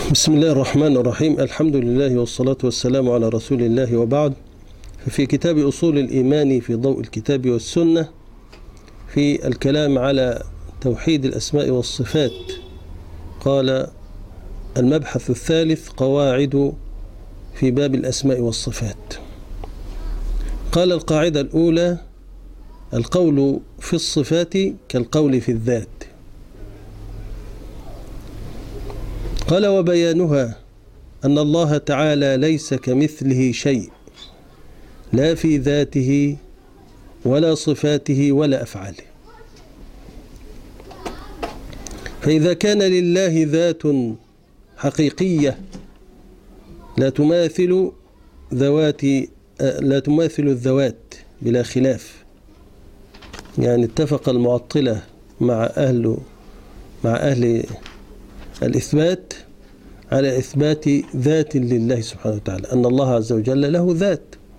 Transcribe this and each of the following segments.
بسم الله الرحمن الرحيم. الحمد لله والصلاة والسلام على رسول الله وبعد. ففي كتاب أصول الإيمان في ضوء الكتاب والسنة في الكلام على توحيد الأسماء والصفات قال المبحث الثالث قواعد في باب الأسماء والصفات. قال القاعدة الأولى القول في الصفات كالقول في الذات. قال وبيانها أن الله تعالى ليس كمثله شيء لا في ذاته ولا صفاته ولا أفعاله. فإذا كان لله ذات حقيقية لا تماثل الذوات بلا خلاف، يعني اتفق المعطلة مع أهل الإثبات على إثبات ذات لله سبحانه وتعالى، أن الله عز وجل له ذات.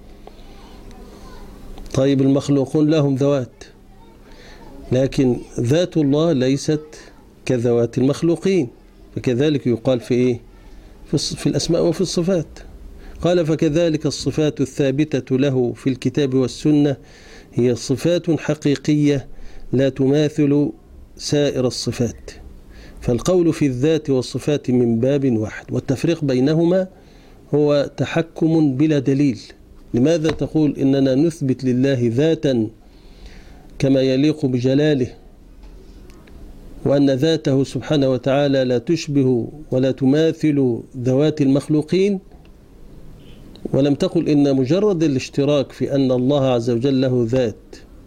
طيب المخلوقون لهم ذوات، لكن ذات الله ليست كذوات المخلوقين، فكذلك يقال في إيه؟ في الأسماء وفي الصفات. قال فكذلك الصفات الثابتة له في الكتاب والسنة هي صفات حقيقية لا تماثل سائر الصفات، فالقول في الذات والصفات من باب واحد، والتفريق بينهما هو تحكم بلا دليل. لماذا تقول إننا نثبت لله ذاتا كما يليق بجلاله، وأن ذاته سبحانه وتعالى لا تشبه ولا تماثل ذوات المخلوقين، ولم تقل إن مجرد الاشتراك في أن الله عز وجل له ذات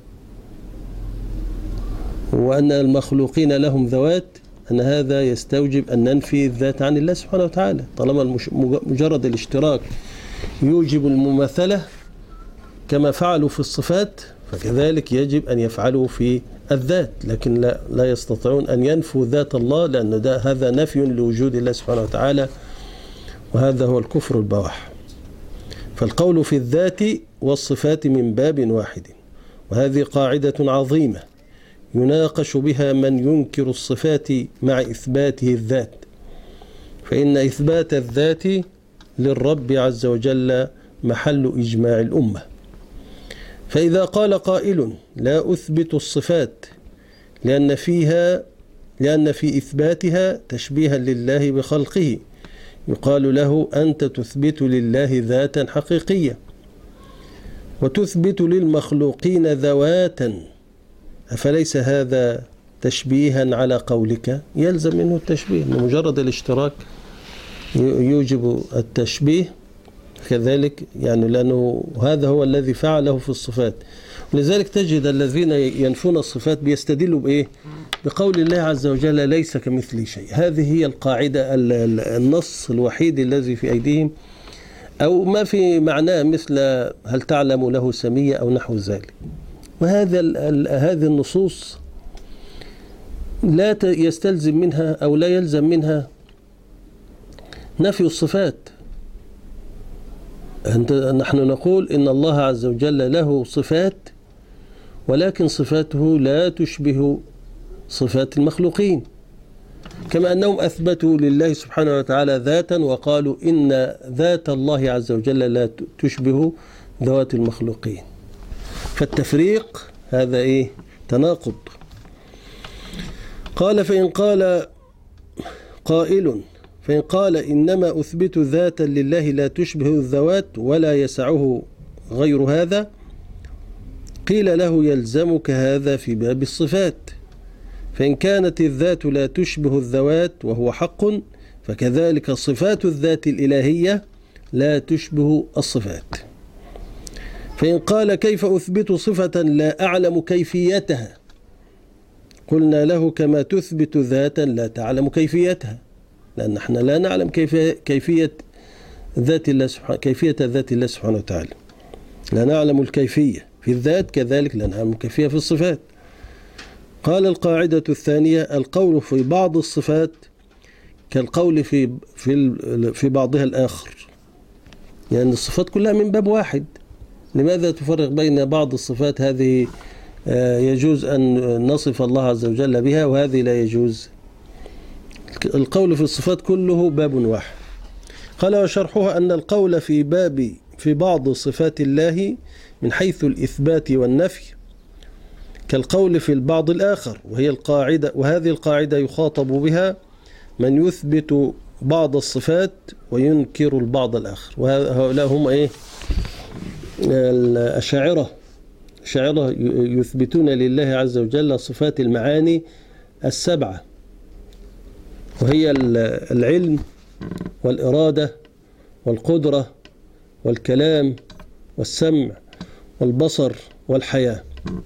وأن المخلوقين لهم ذوات أن هذا يستوجب أن ننفي الذات عن الله سبحانه وتعالى؟ طالما مجرد الاشتراك يوجب المماثلة كما فعلوا في الصفات، فكذلك يجب أن يفعلوا في الذات، لكن لا يستطيعون أن ينفوا ذات الله، لأن هذا نفي لوجود الله سبحانه وتعالى، وهذا هو الكفر البواح. فالقول في الذات والصفات من باب واحد، وهذه قاعدة عظيمة يناقش بها من ينكر الصفات مع إثباته الذات، فإن إثبات الذات للرب عز وجل محل إجماع الأمة. فإذا قال قائل لا أثبت الصفات لأن في إثباتها تشبيها لله بخلقه، يقال له أنت تثبت لله ذاتا حقيقية وتثبت للمخلوقين ذواتا، أفليس هذا تشبيها على قولك؟ يلزم منه التشبيه، مجرد الاشتراك يوجب التشبيه كذلك، يعني لأنه هذا هو الذي فعله في الصفات. ولذلك تجد الذين ينفون الصفات بيستدلوا بإيه؟ بقول الله عز وجل ليس كمثله شيء. هذه هي القاعدة، النص الوحيد الذي في أيديهم، أو ما في معناه مثل هل تعلم له سمية أو نحو ذلك. هذه النصوص لا يستلزم منها أو لا يلزم منها نفي الصفات. نحن نقول إن الله عز وجل له صفات، ولكن صفاته لا تشبه صفات المخلوقين، كما أنهم أثبتوا لله سبحانه وتعالى ذاتا وقالوا إن ذات الله عز وجل لا تشبه ذوات المخلوقين. فالتفريق هذا إيه؟ تناقض. قال فإن قال إنما أثبت ذاتا لله لا تشبه الذوات ولا يسعه غير هذا، قيل له يلزمك هذا في باب الصفات، فإن كانت الذات لا تشبه الذوات وهو حق، فكذلك صفات الذات الإلهية لا تشبه الصفات. فإن قال كيف أثبت صفة لا أعلم كيفيتها، قلنا له كما تثبت ذاتا لا تعلم كيفيتها، لأن نحن لا نعلم كيفية ذات الله سبحانه وتعالى، لا نعلم الكيفية في الذات، كذلك لا نعلم الكيفية في الصفات. قال القاعدة الثانية القول في بعض الصفات كالقول في بعضها الآخر، يعني الصفات كلها من باب واحد. لماذا تفرق بين بعض الصفات؟ هذه يجوز أن نصف الله عز وجل بها، وهذه لا يجوز. القول في الصفات كله باب واحد. قال وشرحها أن القول في بعض صفات الله من حيث الإثبات والنفي كالقول في البعض الآخر، وهذه القاعدة يخاطب بها من يثبت بعض الصفات وينكر البعض الآخر، وهؤلاء هم الأشاعرة يثبتون لله عز وجل صفات المعاني السبعة، وهي العلم والإرادة والقدرة والكلام والسمع والبصر والحياة.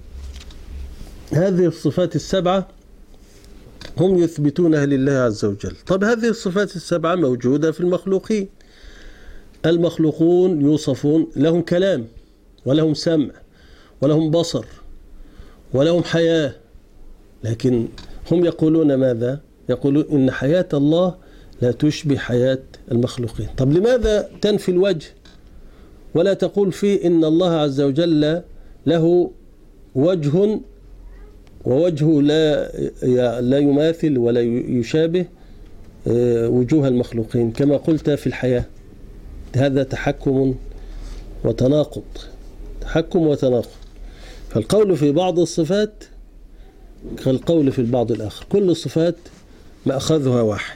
هذه الصفات السبعة هم يثبتونها لله عز وجل. طب هذه الصفات السبعة موجودة في المخلوقين. المخلوقون يوصفون لهم كلام ولهم سمع ولهم بصر ولهم حياة، لكن هم يقولون ماذا؟ يقولون إن حياة الله لا تشبه حياة المخلوقين. طب لماذا تنفي الوجه ولا تقول فيه إن الله عز وجل له وجه ووجهه لا يماثل ولا يشابه وجوه المخلوقين كما قلت في الحياة؟ هذا تحكم وتناقض، تحكم وتناقض. فالقول في بعض الصفات كالقول في البعض الآخر، كل الصفات مأخذها واحد.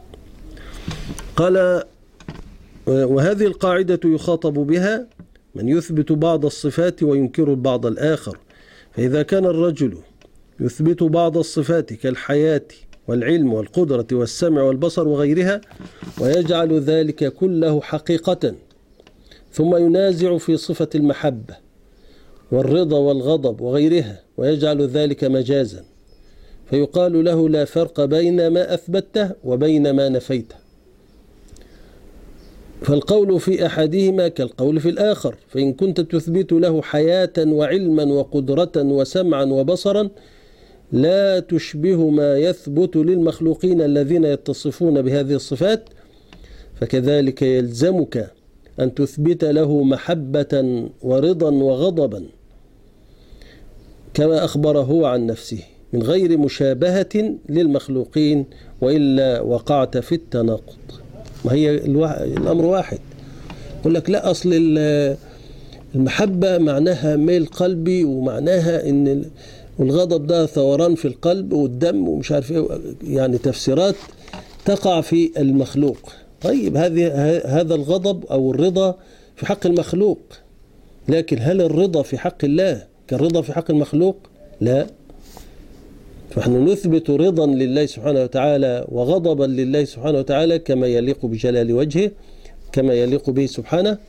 قال وهذه القاعدة يخاطب بها من يثبت بعض الصفات وينكر البعض الآخر، فإذا كان الرجل يثبت بعض الصفات كالحياة والعلم والقدرة والسمع والبصر وغيرها ويجعل ذلك كله حقيقة، ثم ينازع في صفة المحبة والرضا والغضب وغيرها ويجعل ذلك مجازا، فيقال له لا فرق بين ما أثبته وبين ما نفيته. فالقول في أحدهما كالقول في الآخر، فإن كنت تثبت له حياة وعلما وقدرة وسمعا وبصرا لا تشبه ما يثبت للمخلوقين الذين يتصفون بهذه الصفات، فكذلك يلزمك أن تثبت له محبة ورضا وغضبا كما أخبر هو عن نفسه من غير مشابهة للمخلوقين، وإلا وقعت في التناقض. وهي الأمر واحد. يقول لك لا، أصل المحبة معناها ميل قلبي، ومعناها إن والغضب ده ثوران في القلب والدم ومش عارف ايه، يعني تفسيرات تقع في المخلوق. طيب هذا الغضب أو الرضا في حق المخلوق، لكن هل الرضا في حق الله كالرضا في حق المخلوق؟ لا. فنحن نثبت رضا لله سبحانه وتعالى وغضبا لله سبحانه وتعالى كما يليق بجلال وجهه، كما يليق به سبحانه،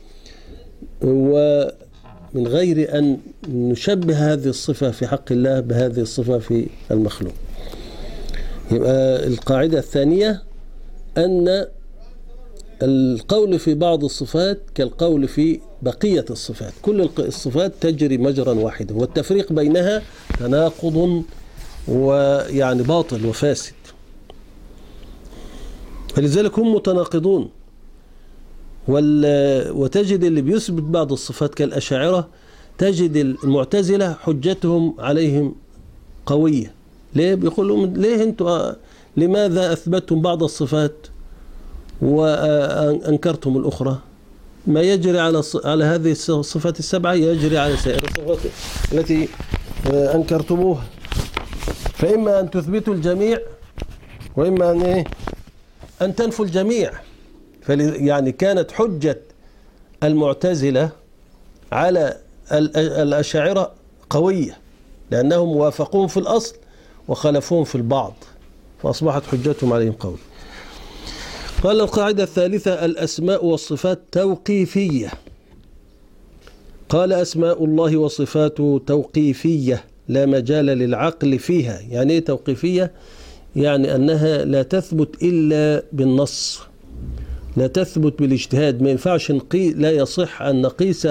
ومن غير أن نشبه هذه الصفة في حق الله بهذه الصفة في المخلوق. يبقى القاعدة الثانية أن القول في بعض الصفات كالقول في بقية الصفات، كل الصفات تجري مجرا واحدا، والتفريق بينها تناقض ويعني باطل وفاسد. فلذلك هم متناقضون. وتجد اللي بيثبت بعض الصفات كالأشاعرة، تجد المعتزلة حجتهم عليهم قوية. ليه؟ بيقولوا ليه انتوا لماذا أثبتتم بعض الصفات وأنكرتم الأخرى؟ ما يجري على هذه الصفات السبعة يجري على سائر الصفات التي أنكرتموها. فإما أن تثبتوا الجميع وإما أن تنفوا الجميع. يعني كانت حجة المعتزلة على الأشاعرة قوية، لأنهم وافقون في الأصل وخالفون في البعض، فأصبحت حجتهم عليهم قوية. قال القاعدة الثالثة الأسماء والصفات توقيفية. قال أسماء الله وصفاته توقيفية لا مجال للعقل فيها. يعني إيه توقيفية؟ يعني أنها لا تثبت إلا بالنص، لا تثبت بالاجتهاد. ما ينفعش لا يصح أن نقيس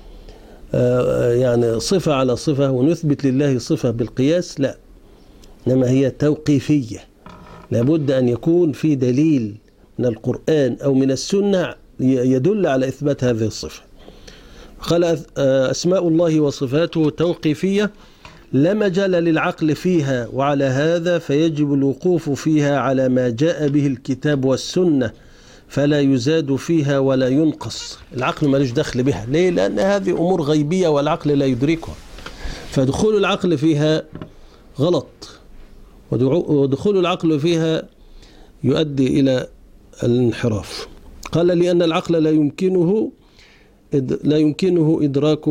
يعني صفة على صفة ونثبت لله صفة بالقياس، لا، إنما هي توقيفية. لابد أن يكون في دليل من القرآن أو من السنة يدل على إثبات هذه الصفة. قال أسماء الله وصفاته توقيفية لا مجال للعقل فيها، وعلى هذا فيجب الوقوف فيها على ما جاء به الكتاب والسنة، فلا يزاد فيها ولا ينقص. العقل مالوش دخل بها. ليه؟ لأن هذه أمور غيبية والعقل لا يدركها، فدخول العقل فيها غلط، ودخول العقل فيها يؤدي إلى الانحراف. قال لأن العقل لا يمكنه إدراك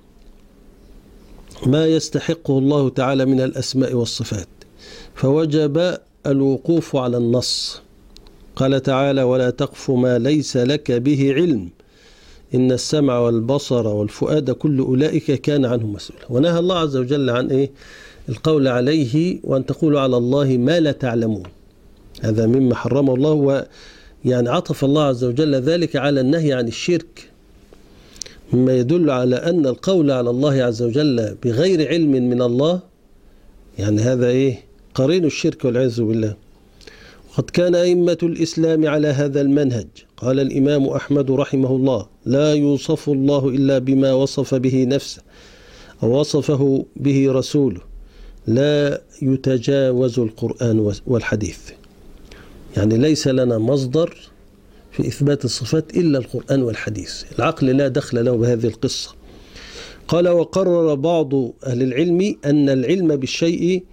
ما يستحقه الله تعالى من الأسماء والصفات، فوجب الوقوف على النص. قال تعالى: ولا تقف ما ليس لك به علم إن السمع والبصر والفؤاد كل أولئك كان عنه مسؤولا. ونهى الله عز وجل عن القول عليه، وأن تقولوا على الله ما لا تعلمون. هذا مما حرمه الله، ويعني عطف الله عز وجل ذلك على النهي عن الشرك، مما يدل على أن القول على الله عز وجل بغير علم من الله يعني هذا قرين الشرك والعياذ بالله. وقد كان أئمة الإسلام على هذا المنهج. قال الإمام أحمد رحمه الله: لا يوصف الله إلا بما وصف به نفسه أو وصفه به رسوله، لا يتجاوز القرآن والحديث. يعني ليس لنا مصدر في إثبات الصفات إلا القرآن والحديث، العقل لا دخل له بهذه القصة. قال: وقرر بعض أهل العلم أن العلم بالشيء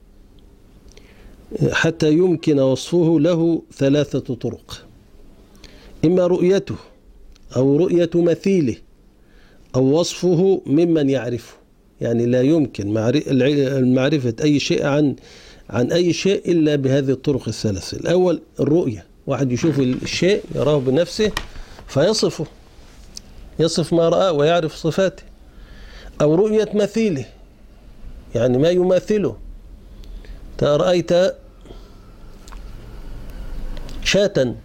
حتى يمكن وصفه له 3 طرق: إما رؤيته، أو رؤية مثيله، أو وصفه ممن يعرفه. يعني لا يمكن معرفة أي شيء عن أي شيء إلا بهذه الطرق الثلاث. الأول الرؤية، واحد يشوف الشيء يراه بنفسه فيصفه، يصف ما رأى ويعرف صفاته. أو رؤية مثيله، يعني ما يماثله. رأيت شاة،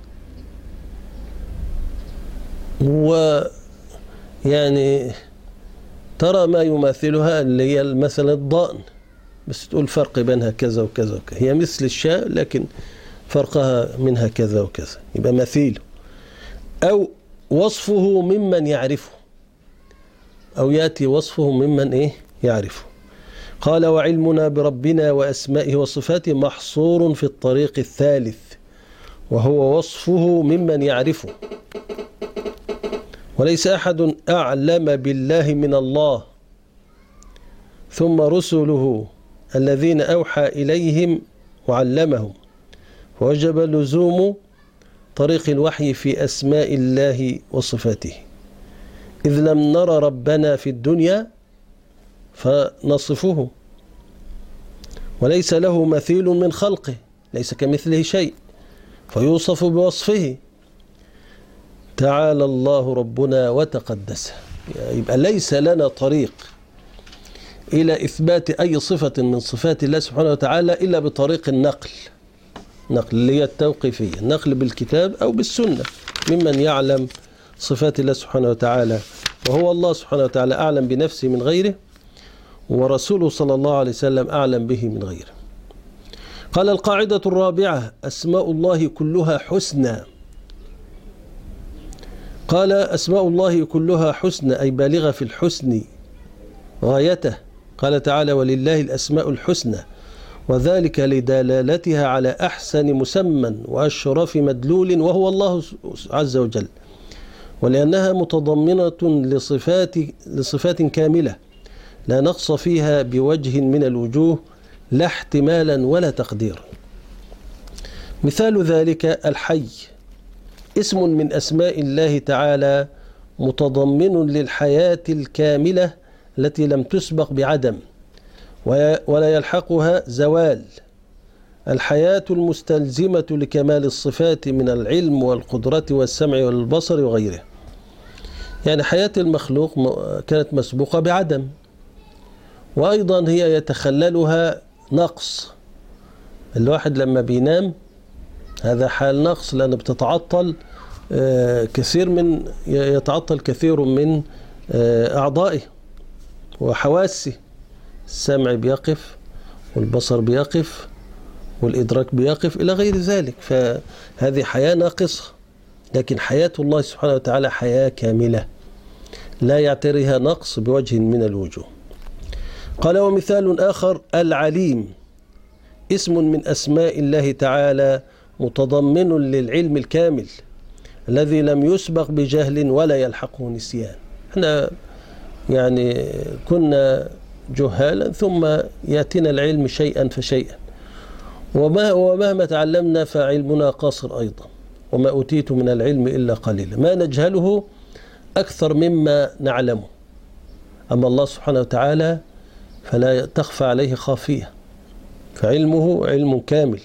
ويعني ترى ما يماثلها اللي هي مثلا الضأن، بس تقول فرق بينها كذا وكذا وكذا، هي مثل الشاة لكن فرقها منها كذا وكذا، يبقى مثيله. أو وصفه ممن يعرفه، أو يأتي وصفه ممن يعرفه. قال: وعلمنا بربنا وأسمائه وصفاته محصور في الطريق الثالث، وهو وصفه ممن يعرفه. وليس أحد أعلم بالله من الله، ثم رسله الذين أوحى إليهم وعلمهم، ووجب لزوم طريق الوحي في أسماء الله وصفاته، إذ لم نرى ربنا في الدنيا فنصفه، وليس له مثيل من خلقه، ليس كمثله شيء فيوصف بوصفه، تعالى الله ربنا وتقدس. يبقى ليس لنا طريق إلى إثبات أي صفة من صفات الله سبحانه وتعالى إلا بطريق النقل اللي هي التوقيفية، النقل بالكتاب أو بالسنة ممن يعلم صفات الله سبحانه وتعالى، وهو الله سبحانه وتعالى أعلم بنفسه من غيره، ورسوله صلى الله عليه وسلم أعلم به من غيره. قال: القاعدة الرابعة: أسماء الله كلها حسنى. قال: أسماء الله كلها حسنى، أي بالغة في الحسن غايته. قال تعالى: ولله الأسماء الحسنى، وذلك لدلالتها على أحسن مسمى وأشرف مدلول، وهو الله عز وجل، ولأنها متضمنة لصفات كاملة لا نقص فيها بوجه من الوجوه، لا احتمالا ولا تقديرا. مثال ذلك الحي، اسم من أسماء الله تعالى متضمن للحياة الكاملة التي لم تسبق بعدم ولا يلحقها زوال، الحياة المستلزمة لكمال الصفات من العلم والقدرة والسمع والبصر وغيره. يعني حياة المخلوق كانت مسبوقة بعدم، وأيضا هي يتخللها نقص. الواحد لما بينام هذا حال نقص، لأنه بتتعطل يتعطل كثير من أعضائه وحواسه، السمع بيقف والبصر بيقف والإدراك بيقف إلى غير ذلك، فهذه حياة ناقصة. لكن حياة الله سبحانه وتعالى حياة كاملة لا يعتريها نقص بوجه من الوجوه. قال ومثال آخر العليم اسم من أسماء الله تعالى متضمن للعلم الكامل الذي لم يسبق بجهل ولا يلحقه نسيان. احنا يعني كنا جهالا ثم يأتينا العلم شيئا فشيئا، ومهما تعلمنا فعلمنا قاصر أيضا، وما أوتيت من العلم إلا قليلا، ما نجهله أكثر مما نعلمه. أما الله سبحانه وتعالى فلا تخفى عليه خافية، فعلمه علم كامل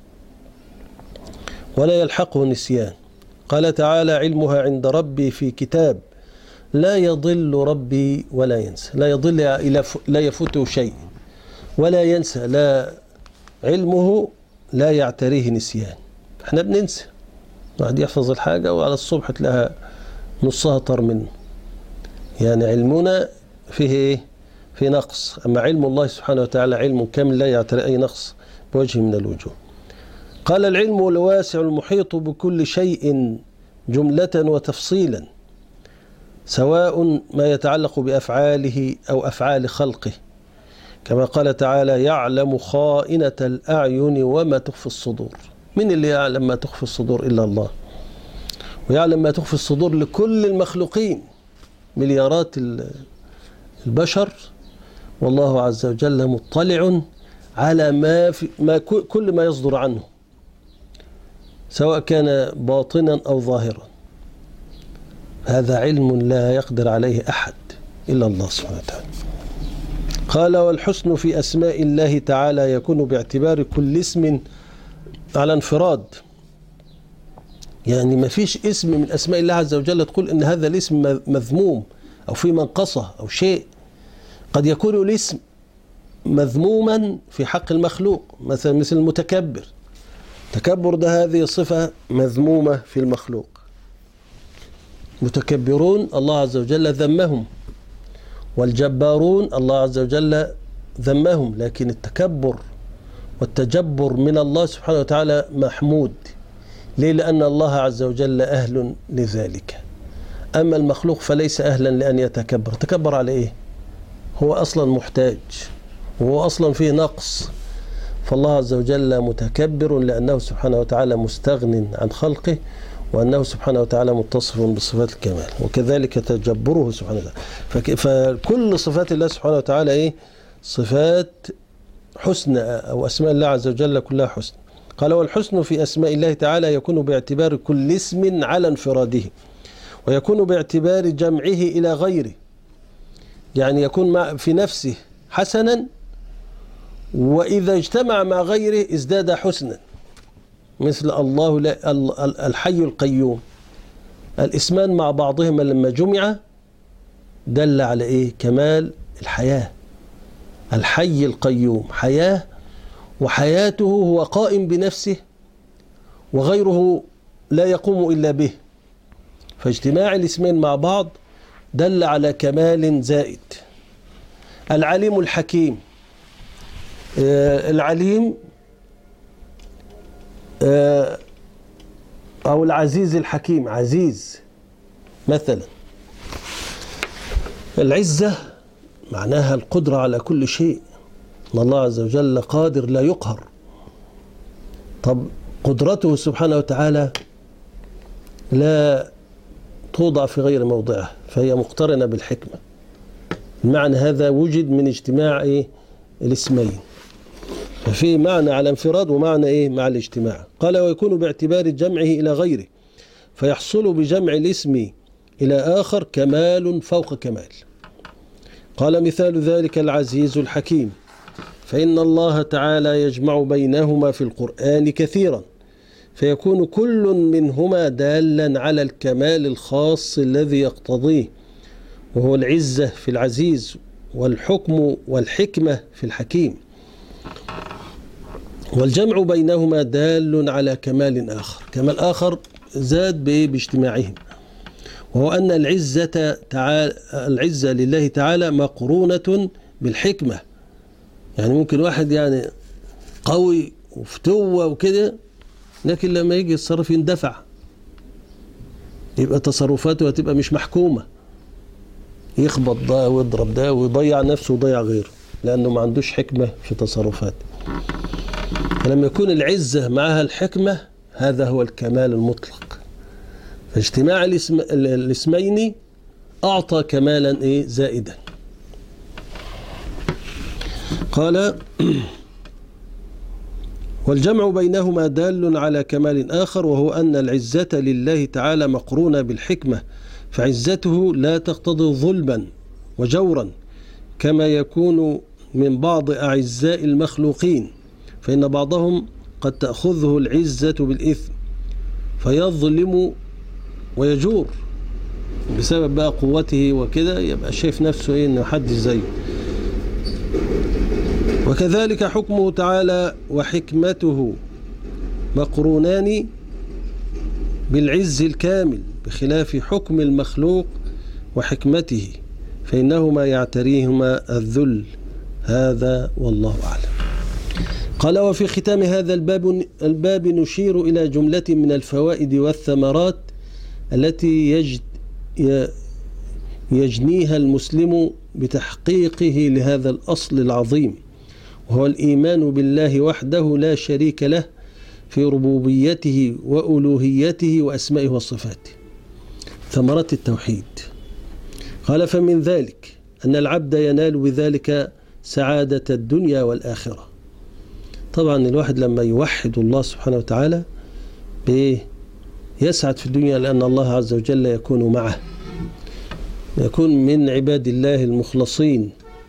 ولا يلحقه نسيان. قال تعالى علمها عند ربي في كتاب لا يضل ربي ولا ينسى. لا يضل لا يفوته شيء ولا ينسى، لا علمه لا يعتريه نسيان. احنا بننسى، واحد يحفظ الحاجة وعلى الصبح تلاقيها نصها طار منه. يعني علمنا فيه ايه؟ في نقص. أما علم الله سبحانه وتعالى علم كامل لا يعتري أي نقص بوجه من الوجوه. قال العلم الواسع المحيط بكل شيء جملة وتفصيلا، سواء ما يتعلق بأفعاله أو أفعال خلقه، كما قال تعالى يعلم خائنة الأعين وما تخفي الصدور. من اللي يعلم ما تخفي الصدور إلا الله، ويعلم ما تخفي الصدور لكل المخلوقين، مليارات البشر، والله عز وجل مطلع على كل ما يصدر عنه، سواء كان باطنا أو ظاهرا. هذا علم لا يقدر عليه أحد إلا الله سبحانه وتعالى. قال والحسن في أسماء الله تعالى يكون باعتبار كل اسم على انفراد. يعني ما فيش اسم من أسماء الله عز وجل تقول إن هذا الاسم مذموم أو في منقصة أو شيء. قد يكون الاسم مذموما في حق المخلوق، مثل المتكبر. التكبر ده هذه صفة مذمومة في المخلوق. متكبرون الله عز وجل ذمهم، والجبارون الله عز وجل ذمهم، لكن التكبر والتجبر من الله سبحانه وتعالى محمود. ليه؟ لأن الله عز وجل أهل لذلك. أما المخلوق فليس أهلا لأن يتكبر. تكبر على إيه؟ هو أصلا محتاج، وهو أصلا فيه نقص. فالله عز وجل متكبر لأنه سبحانه وتعالى مستغن عن خلقه، وأنه سبحانه وتعالى متصف بصفات الكمال، وكذلك تجبره سبحانه وتعالى. فكل صفات الله سبحانه وتعالى إيه؟ صفات حسنى، أو أسماء الله عز وجل كلها حسن. قال والحسن في أسماء الله تعالى يكون باعتبار كل اسم على انفراده، ويكون باعتبار جمعه إلى غيره. يعني يكون في نفسه حسنا، وإذا اجتمع مع غيره ازداد حسنا. مثل الله الحي القيوم، الاسمان مع بعضهما لما جمع دل على إيه؟ كمال الحياة. الحي القيوم حياة، وحياته هو قائم بنفسه، وغيره لا يقوم إلا به. فاجتماع الاسمين مع بعض دل على كمال زائد. العليم الحكيم، العليم أو العزيز الحكيم. عزيز مثلا، العزة معناها القدرة على كل شيء، ان الله عز وجل قادر لا يقهر. طب قدرته سبحانه وتعالى لا توضع في غير موضعها، فهي مقترنة بالحكمة. المعنى هذا وجد من اجتماع الاسمين، ففي معنى على انفراد ومعنى مع الاجتماع. قال ويكون باعتبار جمعه إلى غيره، فيحصل بجمع الاسم إلى آخر كمال فوق كمال. قال مثال ذلك العزيز الحكيم، فإن الله تعالى يجمع بينهما في القرآن كثيرا، فيكون كل منهما دالا على الكمال الخاص الذي يقتضيه، وهو العزة في العزيز، والحكم والحكمة في الحكيم. والجمع بينهما دال على كمال آخر، كمال آخر زاد باجتماعهم، وهو أن العزة لله تعالى مقرونة بالحكمة. يعني ممكن واحد يعني قوي وفتوة وكده، لكن لما يجي يتصرف يندفع، يبقى تصرفاته هتبقى مش محكومة، يخبط ده ويضرب ده ويضيع نفسه ويضيع غيره. لأنه ما عندوش حكمة في تصرفاته. فلما يكون العزة معها الحكمة هذا هو الكمال المطلق. فاجتماع الاسمين أعطى كمالا زائدا. قال والجمع بينهما دال على كمال آخر، وهو أن العزة لله تعالى مقرونة بالحكمة، فعزته لا تقتضي ظلما وجورا كما يكون من بعض أعزاء المخلوقين، فإن بعضهم قد تأخذه العزة بالإثم فيظلم ويجور بسبب بقى قوته وكده، يبقى شايف نفسه إنه حد زيه. وكذلك حكمه تعالى وحكمته مقرونان بالعز الكامل بخلاف حكم المخلوق وحكمته، فإنهما يعتريهما الذل. هذا والله أعلم. قال وفي ختام هذا الباب نشير إلى جملة من الفوائد والثمرات التي يجنيها المسلم بتحقيقه لهذا الأصل العظيم، وهو الإيمان بالله وحده لا شريك له في ربوبيته وألوهيته وأسمائه وصفاته. ثمرات التوحيد. قال فمن ذلك أن العبد ينال بذلك سعادة الدنيا والآخرة. طبعا الواحد لما يوحد الله سبحانه وتعالى يسعد في الدنيا، لأن الله عز وجل يكون معه، يكون من عباد الله المخلصين،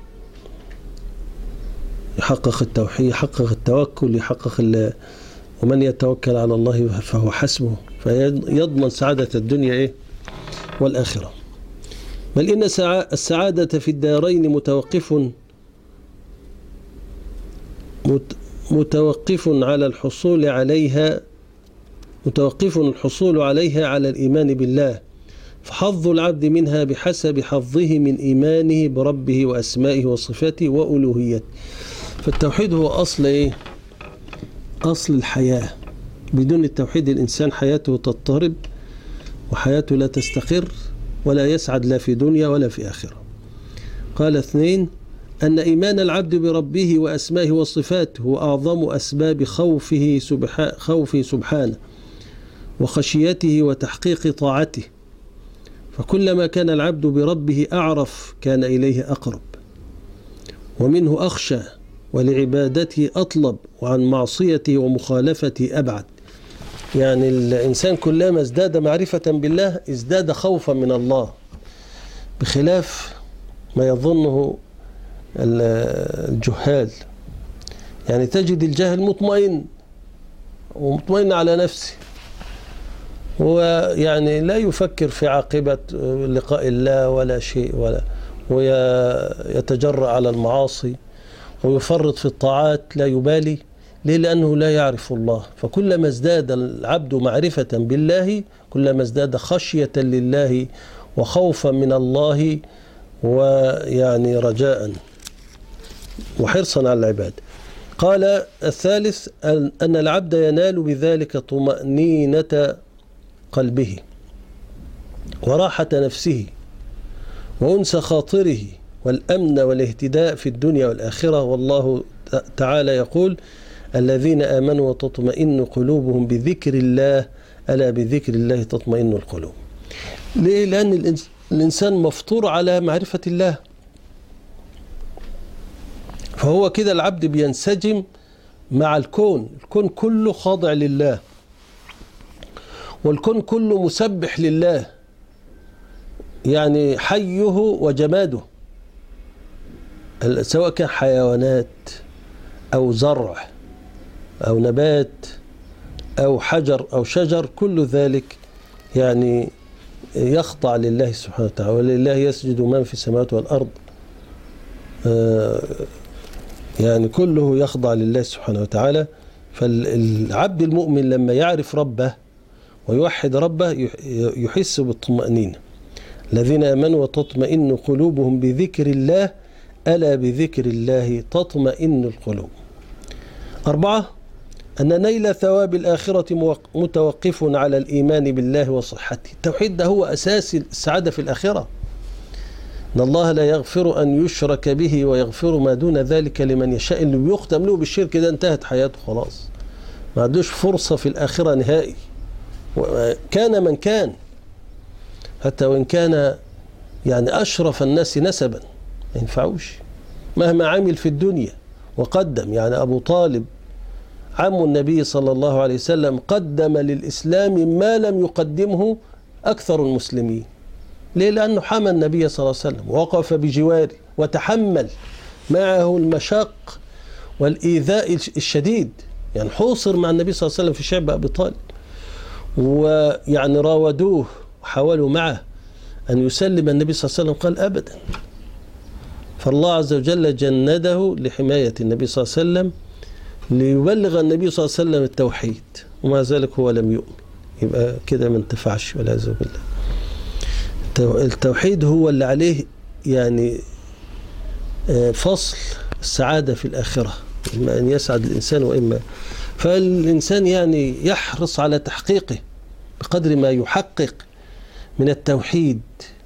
يحقق التوحيد، يحقق التوكل، ومن يتوكل على الله فهو حسبه، فيضمن سعادة الدنيا والآخرة. بل إن السعادة في الدارين متوقف على الحصول عليها على الإيمان بالله، فحظ العبد منها بحسب حظه من إيمانه بربه وأسمائه وصفاته وألوهيته. فالتوحيد هو أصل الحياة. بدون التوحيد الإنسان حياته تضطرب وحياته لا تستقر ولا يسعد لا في دنيا ولا في آخرة. قال 2 أن إيمان العبد بربه وأسمائه وصفاته هو أعظم أسباب خوفه سبحانه وخشيته وتحقيق طاعته، فكلما كان العبد بربه أعرف كان إليه أقرب، ومنه أخشى، ولعبادته أطلب، وعن معصيته ومخالفته أبعد. يعني الإنسان كلما ازداد معرفة بالله ازداد خوفا من الله، بخلاف ما يظنه الجهال. يعني تجد الجاهل مطمئن على نفسه، ويعني لا يفكر في عاقبة لقاء الله ولا شيء، ويتجرأ على المعاصي ويفرط في الطاعات، لا يبالي. ليه؟ لأنه لا يعرف الله. فكلما ازداد العبد معرفة بالله كلما ازداد خشية لله وخوفا من الله، ويعني رجاء وحرصا على العباد. قال 3 أن العبد ينال بذلك طمأنينة قلبه وراحة نفسه وأنس خاطره والأمن والاهتداء في الدنيا والآخرة. والله تعالى يقول الذين آمنوا وتطمئن قلوبهم بذكر الله ألا بذكر الله تطمئن القلوب. ليه؟ لأن الإنسان مفطور على معرفة الله، فهو كده العبد بينسجم مع الكون كله خاضع لله، والكون كله مسبح لله، يعني حيه وجماده، سواء كان حيوانات أو زرع أو نبات أو حجر أو شجر، كل ذلك يعني يخضع لله سبحانه وتعالى. ولله يسجد من في السماوات والأرض، يعني كله يخضع لله سبحانه وتعالى. فالعبد المؤمن لما يعرف ربه ويوحد ربه يحس بالطمأنينة. الذين آمنوا وتطمئن قلوبهم بذكر الله ألا بذكر الله تطمئن القلوب. 4 أن نيل ثواب الآخرة متوقف على الإيمان بالله وصحته. التوحيد ده هو أساس السعادة في الآخرة. إن الله لا يغفر أن يشرك به ويغفر ما دون ذلك لمن يشاء. اللي بيختم له بالشرك ده انتهت حياته خلاص، ما عندوش فرصة في الآخرة نهائي. كان من كان، حتى وإن كان يعني أشرف الناس نسبا ما ينفعوش مهما عمل في الدنيا وقدم. يعني أبو طالب عم النبي صلى الله عليه وسلم قدم للإسلام ما لم يقدمه أكثر المسلمين. ليه؟ لأنه حمى النبي صلى الله عليه وسلم ووقف بجواره وتحمل معه المشاق والإيذاء الشديد. يعني حوصر مع النبي صلى الله عليه وسلم في شعب أبي طالب، ويعني راودوه وحاولوا معه أن يسلم النبي صلى الله عليه وسلم، قال أبدا. فالله عز وجل جنده لحماية النبي صلى الله عليه وسلم ليبلغ النبي صلى الله عليه وسلم التوحيد، ومع ذلك هو لم يؤمن. يبقى كده ما انتفعش والعياذ بالله. التوحيد هو اللي عليه يعني فصل السعادة في الآخرة، إما أن يسعد الإنسان وإما. فالإنسان يعني يحرص على تحقيقه بقدر ما يحقق من التوحيد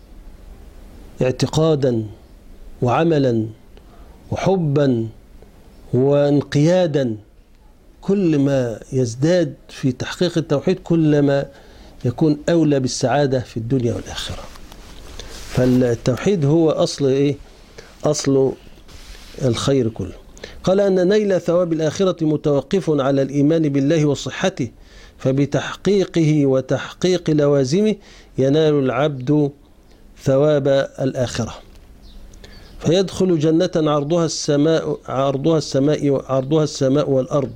اعتقادا وعملا وحبا وانقيادا. كل ما يزداد في تحقيق التوحيد كلما يكون أولى بالسعادة في الدنيا والآخرة. فالتوحيد هو أصل إيه؟ أصل الخير كله. قال أن نيل ثواب الآخرة متوقف على الإيمان بالله وصحته، فبتحقيقه وتحقيق لوازمه ينال العبد ثواب الآخرة، فيدخل جنة عرضها السماء والأرض،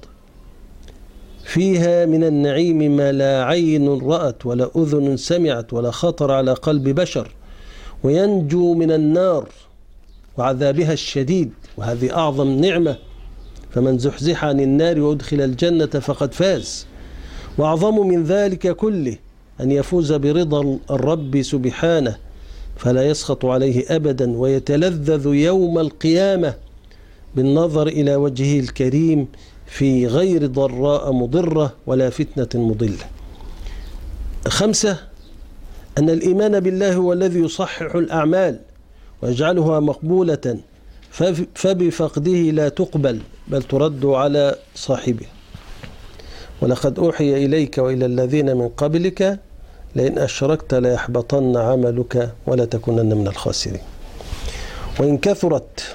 فيها من النعيم ما لا عين رأت ولا أذن سمعت ولا خطر على قلب بشر، وينجو من النار وعذابها الشديد، وهذه أعظم نعمة. فمن زحزح عن النار وأدخل الجنة فقد فاز. وأعظم من ذلك كله أن يفوز برضا الرب سبحانه فلا يسخط عليه أبدا، ويتلذذ يوم القيامة بالنظر إلى وجهه الكريم في غير ضراء مضرة ولا فتنة مضلة. 5. أن الإيمان بالله هو الذي يصحح الأعمال ويجعلها مقبولة، فبفقده لا تقبل بل ترد على صاحبه. ولقد أوحي إليك وإلى الذين من قبلك لئن أشركت ليحبطن عملك ولا تكونن من الخاسرين. وإن كثرت،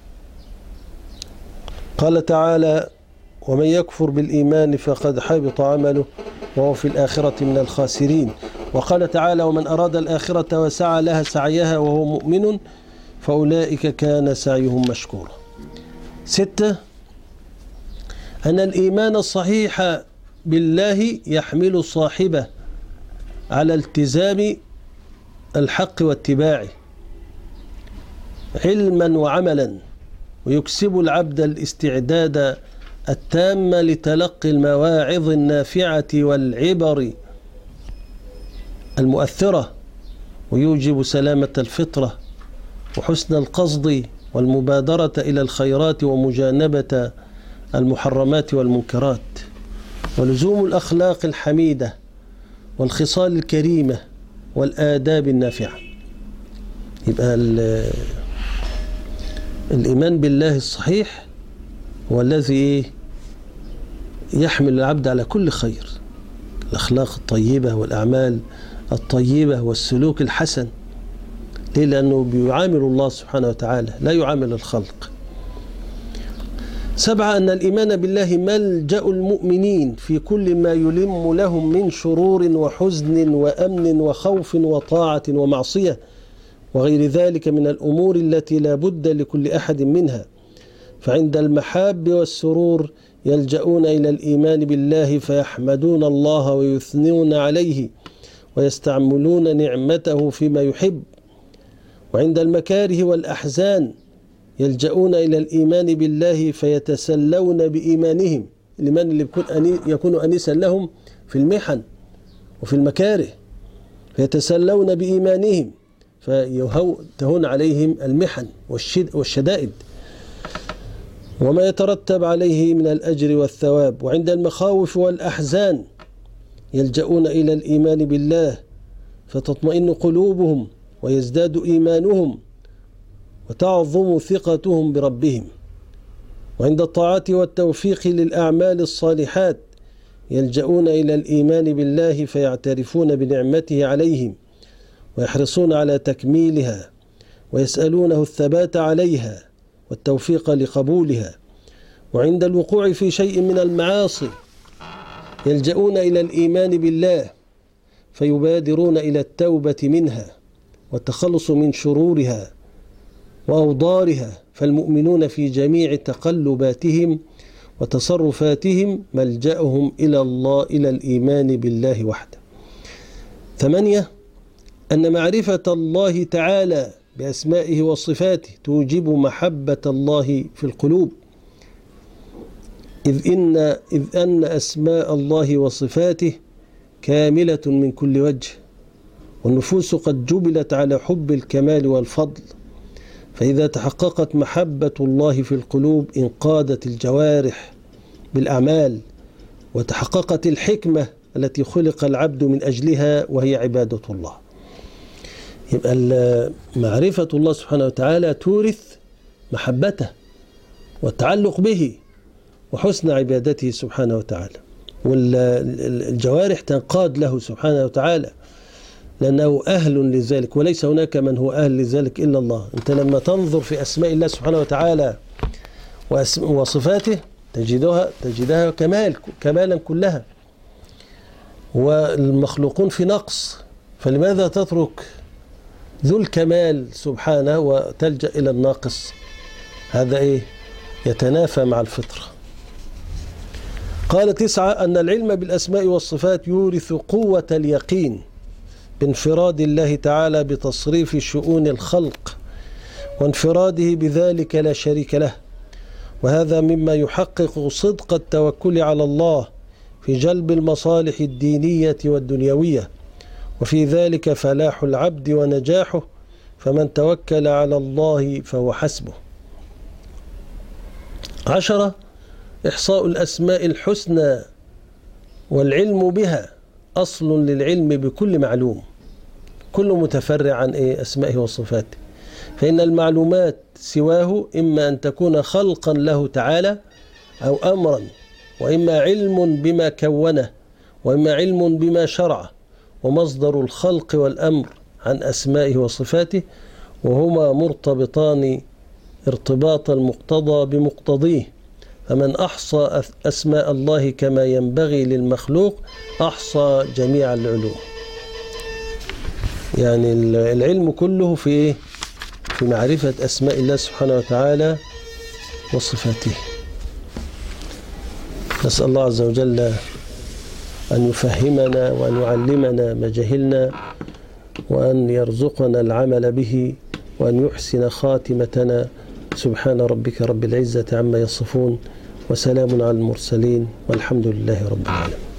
قال تعالى: ومن يكفر بالإيمان فقد حبط عمله وهو في الآخرة من الخاسرين. وقال تعالى: ومن أراد الآخرة وسعى لها سعيها وهو مؤمن فأولئك كان سعيهم مشكورا. 6. أن الإيمان الصحيح بالله يحمل صاحبه على التزام الحق واتباعه علما وعملا، ويكسب العبد الاستعداد التام لتلقي المواعظ النافعة والعبر المؤثرة، ويوجب سلامة الفطرة وحسن القصد والمبادرة إلى الخيرات ومجانبة المحرمات والمنكرات، ولزوم الأخلاق الحميدة والخصال الكريمة والآداب النافعة. يبقى الإيمان بالله الصحيح هو الذي يحمل العبد على كل خير، الأخلاق الطيبة والأعمال الطيبة والسلوك الحسن. ليه؟ لأنه بيعامل الله سبحانه وتعالى لا يعامل الخلق. 7. أن الإيمان بالله ملجأ المؤمنين في كل ما يلم لهم من شرور وحزن وأمن وخوف وطاعة ومعصية وغير ذلك من الأمور التي لا بد لكل أحد منها. فعند المحاب والسرور يلجؤون إلى الإيمان بالله فيحمدون الله ويثنون عليه ويستعملون نعمته فيما يحب. وعند المكاره والأحزان يلجؤون إلى الإيمان بالله فيتسلون بإيمانهم، الإيمان اللي يكون أنيسا لهم في المحن وفي المكاره، فيتسلون بإيمانهم فيهون عليهم المحن والشدائد وما يترتب عليه من الأجر والثواب. وعند المخاوف والأحزان يلجؤون إلى الإيمان بالله فتطمئن قلوبهم ويزداد إيمانهم وتعظم ثقتهم بربهم. وعند الطاعات والتوفيق للأعمال الصالحات يلجؤون إلى الإيمان بالله فيعترفون بنعمته عليهم ويحرصون على تكميلها ويسألونه الثبات عليها والتوفيق لقبولها. وعند الوقوع في شيء من المعاصي يلجؤون إلى الإيمان بالله فيبادرون إلى التوبة منها والتخلص من شرورها وأوضارها. فالمؤمنون في جميع تقلباتهم وتصرفاتهم ملجأهم إلى الله، إلى الإيمان بالله وحده. 8. أن معرفة الله تعالى بأسمائه وصفاته توجب محبة الله في القلوب، إذ أن أسماء الله وصفاته كاملة من كل وجه، والنفوس قد جبلت على حب الكمال والفضل. فإذا تحققت محبة الله في القلوب انقادت الجوارح بالأعمال، وتحققت الحكمة التي خلق العبد من أجلها وهي عبادة الله. يبقى معرفة الله سبحانه وتعالى تورث محبته والتعلق به وحسن عبادته سبحانه وتعالى، والجوارح تنقاد له سبحانه وتعالى لأنه أهل لذلك، وليس هناك من هو أهل لذلك إلا الله. أنت لما تنظر في أسماء الله سبحانه وتعالى وصفاته تجدها كمالا كلها، والمخلوقون في نقص، فلماذا تترك ذو الكمال سبحانه وتلجأ إلى الناقص؟ هذا يتنافى مع الفطرة. قال 9. أن العلم بالأسماء والصفات يورث قوة اليقين بانفراد الله تعالى بتصريف شؤون الخلق وانفراده بذلك لا شريك له، وهذا مما يحقق صدق التوكل على الله في جلب المصالح الدينية والدنيوية، وفي ذلك فلاح العبد ونجاحه، فمن توكل على الله فهو حسبه. 10. إحصاء الأسماء الحسنى والعلم بها أصل للعلم بكل معلوم، كل متفرع عن أسمائه وصفاته، فإن المعلومات سواه إما أن تكون خلقا له تعالى أو أمرا، وإما علم بما كونه، وإما علم بما شرعه. ومصدر الخلق والأمر عن أسمائه وصفاته، وهما مرتبطان ارتباط المقتضى بمقتضيه. فمن أحصى أسماء الله كما ينبغي للمخلوق أحصى جميع العلوم. يعني العلم كله في معرفة أسماء الله سبحانه وتعالى وصفاته. نسأل الله عز وجل أن يفهمنا وأن يعلمنا ما جهلنا، وأن يرزقنا العمل به، وأن يحسن خاتمتنا. سبحان ربك رب العزة عما يصفون، وسلام على المرسلين، والحمد لله رب العالمين.